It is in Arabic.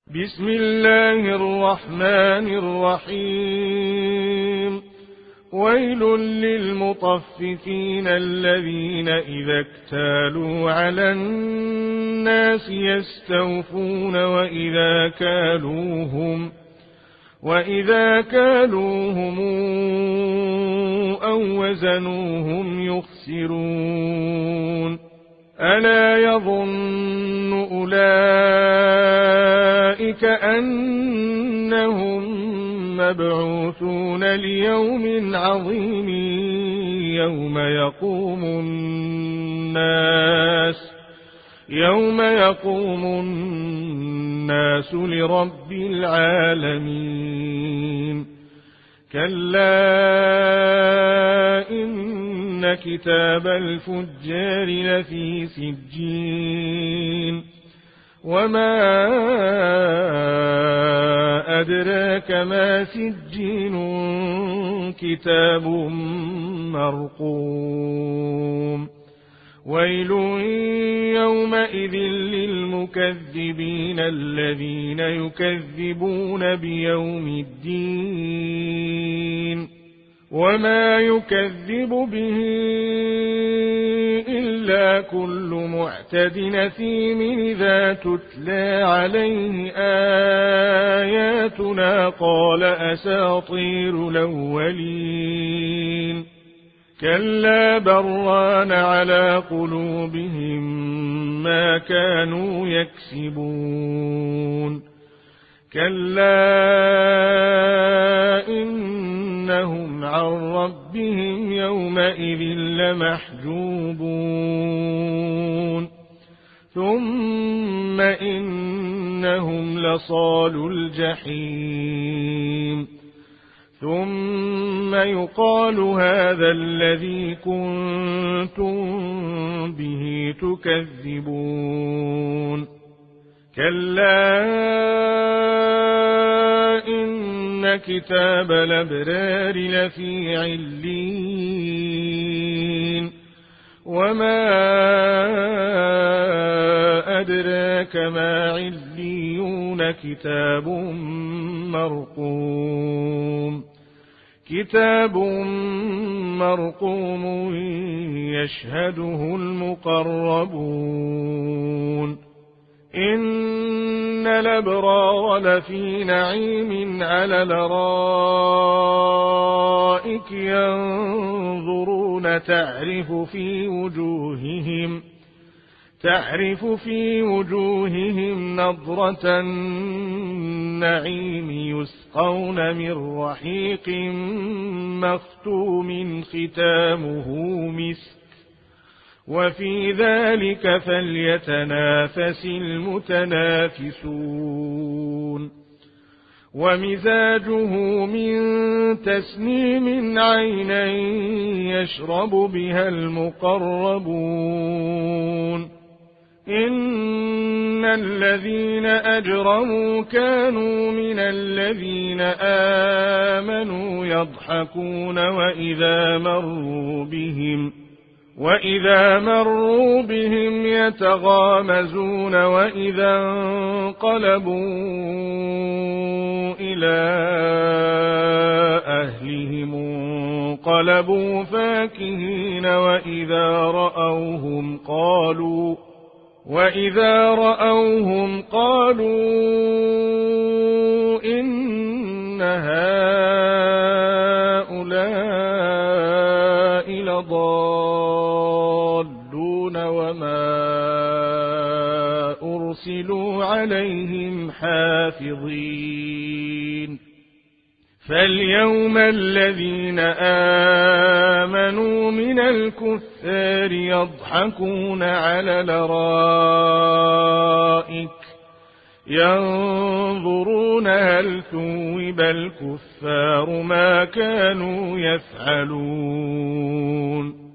بسم الله الرحمن الرحيم. ويل للمطففين الذين إذا اكتالوا على الناس يستوفون وإذا كالوهم أو وزنوهم يخسرون. ألا يظن أولئك أنهم مبعوثون ليوم عظيم يوم يقوم الناس لرب العالمين. كلا إن كتاب الفجار لفي سجين. وما أدراك ما سجين كتاب مرقوم. ويل يومئذ للمكذبين الذين يكذبون بيوم الدين. وما يكذب به إلا كل معتد أثيم إذا تتلى عليه آياتنا قال أساطير الأولين. كلا بران على قلوبهم ما كانوا يكسبون. كلا إنهم عن ربهم يومئذ لمحجوبون. ثم إنهم لصالو الجحيم. ثم يقال هذا الذي كنتم به تكذبون. كلا إن كتاب الأبرار لفي عليين. وما أدراك ما عليون. كتاب مرقوم يشهده المقربون. إن الأبرار لفي نعيم على الأرائك ينظرون تعرف في وجوههم نضرة النعيم. يسقون من رحيق مختوم ختامه مسك. وفي ذلك فليتنافس المتنافسون. ومزاجه من تسنيم عينا يشرب بها المقربون. إن الذين أجرموا كانوا من الذين آمنوا يضحكون وإذا مروا بهم يتغامزون. وإذا انقلبوا إلى أهلهم انقلبوا فاكهين. وإذا رأوهم قالوا إن هؤلاء لضالون وما أرسلوا عليهم حافظين. فاليوم الذين آمنوا من الكفار يضحكون على الأرائك ينظرون هل ثوب الكفار ما كانوا يفعلون.